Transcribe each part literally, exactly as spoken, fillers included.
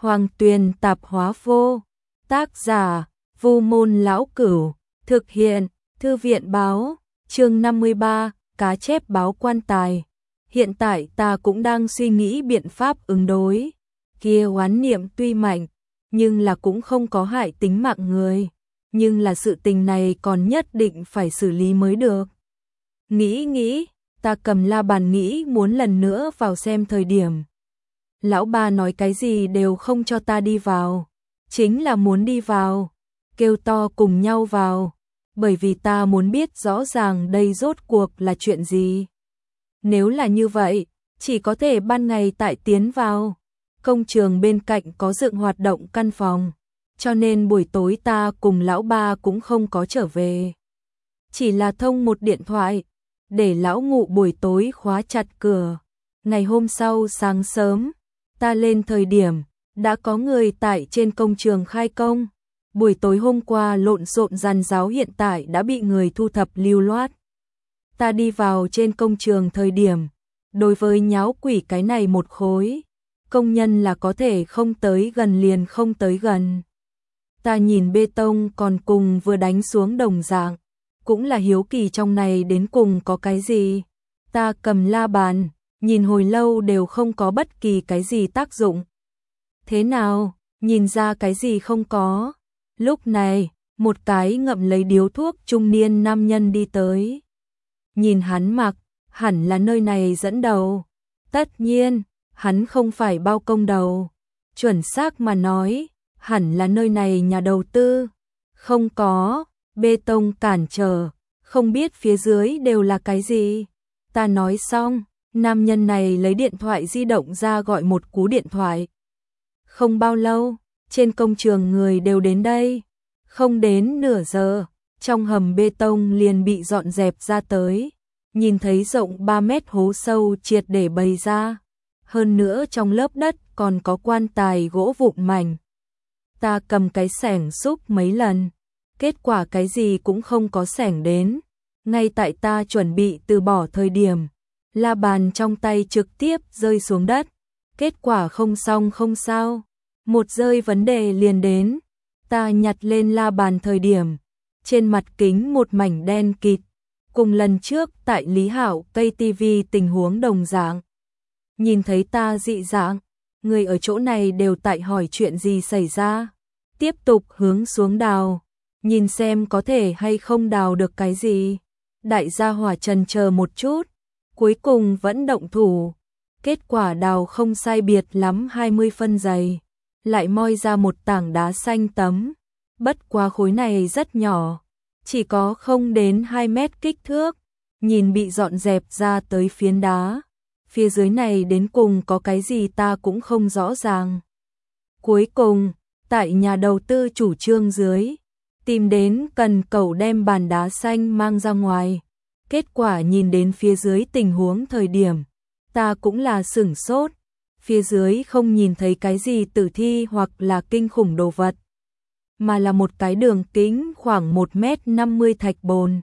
Hoàng Tuyền Tạp Hóa Vô. Tác giả: Vu Môn Lão Cửu. Thực hiện: Thư viện Báo. Chương năm mươi ba, cá chép báo quan tài. Hiện tại ta cũng đang suy nghĩ biện pháp ứng đối. Kia oán niệm tuy mạnh, nhưng là cũng không có hại tính mạng người. Nhưng là sự tình này còn nhất định phải xử lý mới được. Nghĩ nghĩ, ta cầm la bàn nghĩ muốn lần nữa vào xem thời điểm. Lão ba nói cái gì đều không cho ta đi vào. Chính là muốn đi vào, kêu to cùng nhau vào. Bởi vì ta muốn biết rõ ràng đây rốt cuộc là chuyện gì. Nếu là như vậy, chỉ có thể ban ngày tại tiến vào. Công trường bên cạnh có dựng hoạt động căn phòng, cho nên buổi tối ta cùng lão ba cũng không có trở về. Chỉ là thông một điện thoại, để lão ngụ buổi tối khóa chặt cửa. Ngày hôm sau sáng sớm, ta lên thời điểm, đã có người tại trên công trường khai công. Buổi tối hôm qua lộn xộn giàn giáo hiện tại đã bị người thu thập lưu loát. Ta đi vào trên công trường thời điểm, đối với nháo quỷ cái này một khối, công nhân là có thể không tới gần liền không tới gần. Ta nhìn bê tông còn cùng vừa đánh xuống đồng dạng, cũng là hiếu kỳ trong này đến cùng có cái gì. Ta cầm la bàn, nhìn hồi lâu đều không có bất kỳ cái gì tác dụng. Thế nào, nhìn ra cái gì không có? Lúc này, một cái ngậm lấy điếu thuốc trung niên nam nhân đi tới. Nhìn hắn mặc, hẳn là nơi này dẫn đầu. Tất nhiên, hắn không phải bao công đầu. Chuẩn xác mà nói, hẳn là nơi này nhà đầu tư. Không có, bê tông cản trở, không biết phía dưới đều là cái gì. Ta nói xong, nam nhân này lấy điện thoại di động ra gọi một cú điện thoại. Không bao lâu, trên công trường người đều đến đây. Không đến nửa giờ, trong hầm bê tông liền bị dọn dẹp ra tới. Nhìn thấy rộng ba mét hố sâu triệt để bày ra. Hơn nữa trong lớp đất còn có quan tài gỗ vụn mảnh. Ta cầm cái xẻng xúc mấy lần. Kết quả cái gì cũng không có xẻng đến. Ngay tại ta chuẩn bị từ bỏ thời điểm, la bàn trong tay trực tiếp rơi xuống đất. Kết quả không xong không sao. Một rơi vấn đề liền đến. Ta nhặt lên la bàn thời điểm, trên mặt kính một mảnh đen kịt. Cùng lần trước tại Lý Hảo cây tivi tình huống đồng dạng. Nhìn thấy ta dị dạng, người ở chỗ này đều tại hỏi chuyện gì xảy ra. Tiếp tục hướng xuống đào, nhìn xem có thể hay không đào được cái gì. Đại gia hỏa trần chờ một chút, cuối cùng vẫn động thủ. Kết quả đào không sai biệt lắm hai mươi phân dày, lại moi ra một tảng đá xanh tấm. Bất quá khối này rất nhỏ, chỉ có không đến hai mét kích thước. Nhìn bị dọn dẹp ra tới phiến đá, phía dưới này đến cùng có cái gì ta cũng không rõ ràng. Cuối cùng, tại nhà đầu tư chủ trương dưới, tìm đến cần cẩu đem bàn đá xanh mang ra ngoài. Kết quả nhìn đến phía dưới tình huống thời điểm, ta cũng là sửng sốt. Phía dưới không nhìn thấy cái gì tử thi hoặc là kinh khủng đồ vật, mà là một cái đường kính khoảng một mét năm mươi thạch bồn.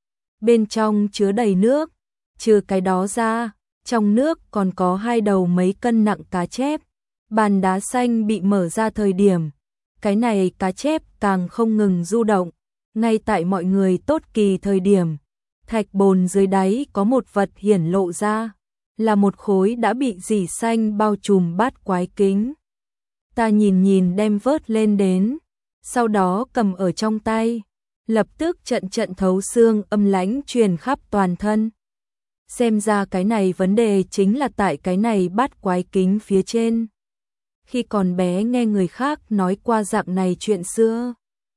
Bên trong chứa đầy nước, trừ cái đó ra, trong nước còn có hai đầu mấy cân nặng cá chép. Bàn đá xanh bị mở ra thời điểm, cái này cá chép càng không ngừng du động. Ngay tại mọi người tốt kỳ thời điểm, thạch bồn dưới đáy có một vật hiển lộ ra, là một khối đã bị rỉ xanh bao trùm bát quái kính. Ta nhìn nhìn đem vớt lên đến, sau đó cầm ở trong tay, lập tức trận trận thấu xương âm lãnh truyền khắp toàn thân. Xem ra cái này vấn đề chính là tại cái này bát quái kính phía trên. Khi còn bé nghe người khác nói qua dạng này chuyện xưa,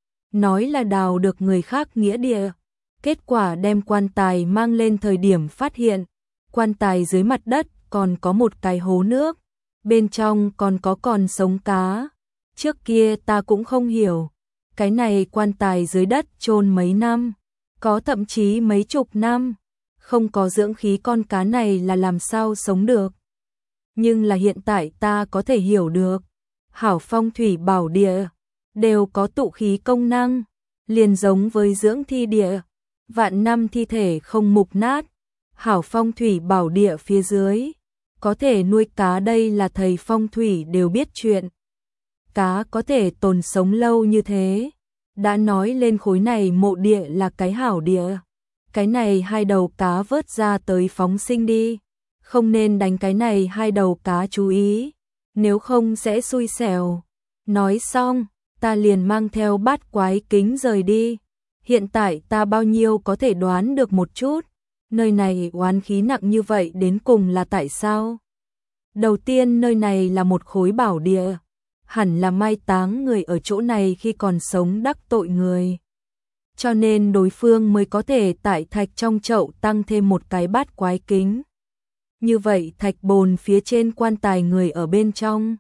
nói là đào được người khác nghĩa địa. Kết quả đem quan tài mang lên thời điểm phát hiện, quan tài dưới mặt đất còn có một cái hố nước, bên trong còn có còn sống cá. Trước kia ta cũng không hiểu, cái này quan tài dưới đất chôn mấy năm, có thậm chí mấy chục năm, không có dưỡng khí con cá này là làm sao sống được. Nhưng là hiện tại ta có thể hiểu được, hảo phong thủy bảo địa đều có tụ khí công năng, liền giống với dưỡng thi địa, vạn năm thi thể không mục nát. Hảo phong thủy bảo địa phía dưới có thể nuôi cá, đây là thầy phong thủy đều biết chuyện. cá có thể tồn sống lâu như thế. Đã nói lên khối này mộ địa là cái hảo địa. Cái này hai đầu cá vớt ra tới phóng sinh đi. Không nên đánh cái này hai đầu cá chú ý. Nếu không sẽ xui xẻo. Nói xong, ta liền mang theo bát quái kính rời đi. Hiện tại ta bao nhiêu có thể đoán được một chút. Nơi này oán khí nặng như vậy đến cùng là tại sao? Đầu tiên nơi này là một khối bảo địa. Hẳn là mai táng người ở chỗ này khi còn sống đắc tội người. Cho nên đối phương mới có thể tại thạch trong chậu tăng thêm một cái bát quái kính. Như vậy thạch bồn phía trên quan tài người ở bên trong.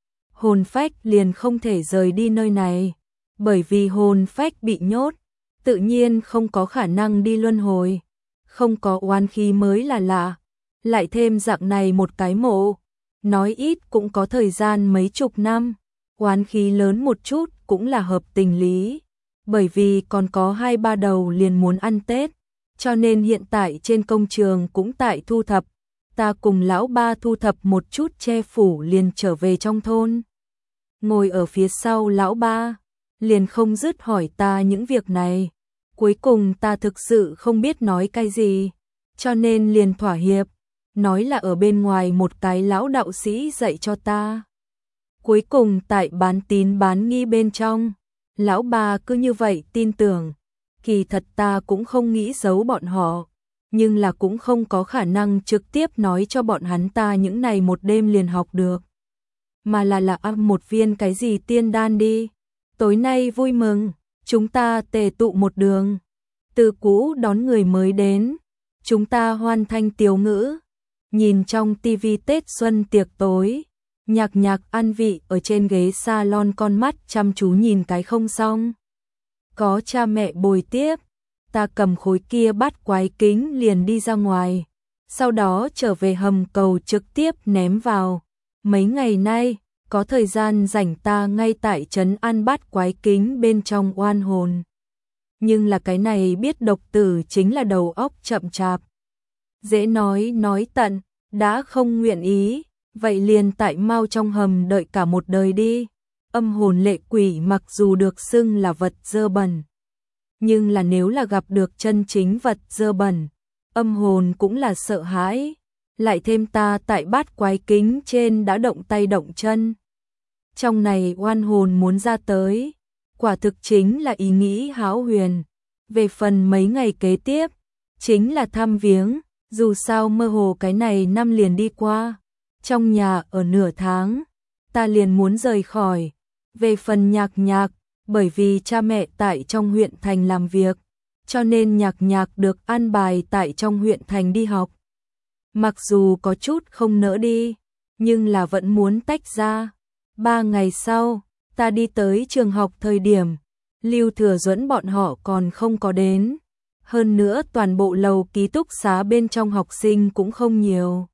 Hồn phách liền không thể rời đi nơi này. Bởi vì hồn phách bị nhốt, tự nhiên không có khả năng đi luân hồi. Không có oán khí mới là lạ. Lại thêm dạng này một cái mộ. Nói ít cũng có thời gian mấy chục năm. Oán khí lớn một chút cũng là hợp tình lý. Bởi vì còn có hai ba đầu liền muốn ăn Tết. Cho nên hiện tại trên công trường cũng tại thu thập. Ta cùng lão ba thu thập một chút che phủ liền trở về trong thôn. Ngồi ở phía sau lão ba, liền không dứt hỏi ta những việc này. Cuối cùng ta thực sự không biết nói cái gì, cho nên liền thỏa hiệp, nói là ở bên ngoài một cái lão đạo sĩ dạy cho ta. Cuối cùng tại bán tín bán nghi bên trong, lão ba cứ như vậy tin tưởng. Kỳ thật ta cũng không nghĩ giấu bọn họ, nhưng là cũng không có khả năng trực tiếp nói cho bọn hắn ta những này một đêm liền học được. Mà là là ăn một viên cái gì tiên đan đi. Tối nay vui mừng, chúng ta tề tụ một đường. Từ cũ đón người mới đến, chúng ta hoan thanh tiếu ngữ. Nhìn trong tivi Tết xuân tiệc tối, nhạc nhạc ăn vị ở trên ghế salon con mắt chăm chú nhìn cái không xong. Có cha mẹ bồi tiếp, ta cầm khối kia bát quái kính liền đi ra ngoài. Sau đó trở về hầm cầu trực tiếp ném vào. Mấy ngày nay, có thời gian rảnh ta ngay tại trấn ăn bát quái kính bên trong oan hồn. Nhưng là cái này biết độc tử chính là đầu óc chậm chạp. Dễ nói nói tận, đã không nguyện ý, vậy liền tại mau trong hầm đợi cả một đời đi. Âm hồn lệ quỷ mặc dù được xưng là vật dơ bẩn, nhưng là nếu là gặp được chân chính vật dơ bẩn, âm hồn cũng là sợ hãi. Lại thêm ta tại bát quái kính trên đã động tay động chân. Trong này oan hồn muốn ra tới, quả thực chính là ý nghĩ hão huyền. Về phần mấy ngày kế tiếp, chính là thăm viếng, dù sao mơ hồ cái này năm liền đi qua. Trong nhà ở nửa tháng, ta liền muốn rời khỏi. Về phần nhạc nhạc, bởi vì cha mẹ tại trong huyện thành làm việc, cho nên nhạc nhạc được an bài tại trong huyện thành đi học. Mặc dù có chút không nỡ đi, nhưng là vẫn muốn tách ra. Ba ngày sau, ta đi tới trường học thời điểm, Lưu Thừa Duẫn bọn họ còn không có đến. Hơn nữa toàn bộ lầu ký túc xá bên trong học sinh cũng không nhiều.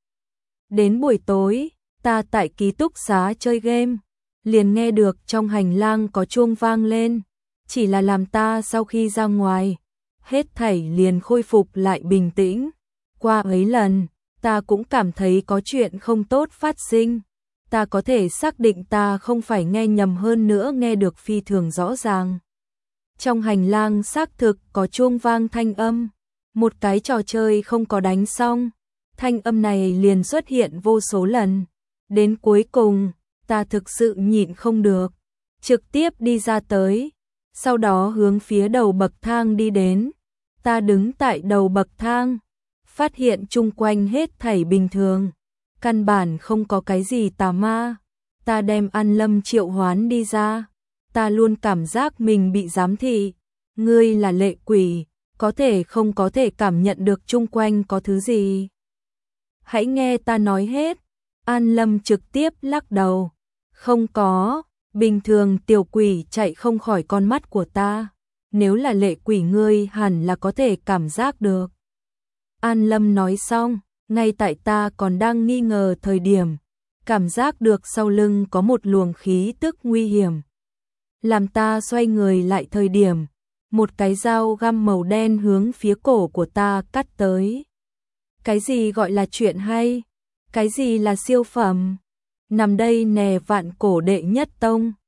Đến buổi tối, ta tại ký túc xá chơi game, liền nghe được trong hành lang có chuông vang lên. Chỉ là làm ta sau khi ra ngoài, hết thảy liền khôi phục lại bình tĩnh. Qua ấy lần, ta cũng cảm thấy có chuyện không tốt phát sinh. Ta có thể xác định ta không phải nghe nhầm, hơn nữa nghe được phi thường rõ ràng. Trong hành lang xác thực có chuông vang thanh âm. Một cái trò chơi không có đánh xong, thanh âm này liền xuất hiện vô số lần. Đến cuối cùng, ta thực sự nhịn không được, trực tiếp đi ra tới. Sau đó hướng phía đầu bậc thang đi đến. Ta đứng tại đầu bậc thang, phát hiện chung quanh hết thảy bình thường, căn bản không có cái gì tà ma. Ta đem An Lâm triệu hoán đi ra, ta luôn cảm giác mình bị giám thị. Ngươi là lệ quỷ, có thể không có thể cảm nhận được chung quanh có thứ gì. Hãy nghe ta nói hết. An Lâm trực tiếp lắc đầu. Không có, bình thường tiểu quỷ chạy không khỏi con mắt của ta. Nếu là lệ quỷ ngươi hẳn là có thể cảm giác được. An Lâm nói xong, ngay tại ta còn đang nghi ngờ thời điểm, cảm giác được sau lưng có một luồng khí tức nguy hiểm. Làm ta xoay người lại thời điểm, một cái dao găm màu đen hướng phía cổ của ta cắt tới. Cái gì gọi là chuyện hay? Cái gì là siêu phẩm? Nằm đây nè, vạn cổ đệ nhất tông,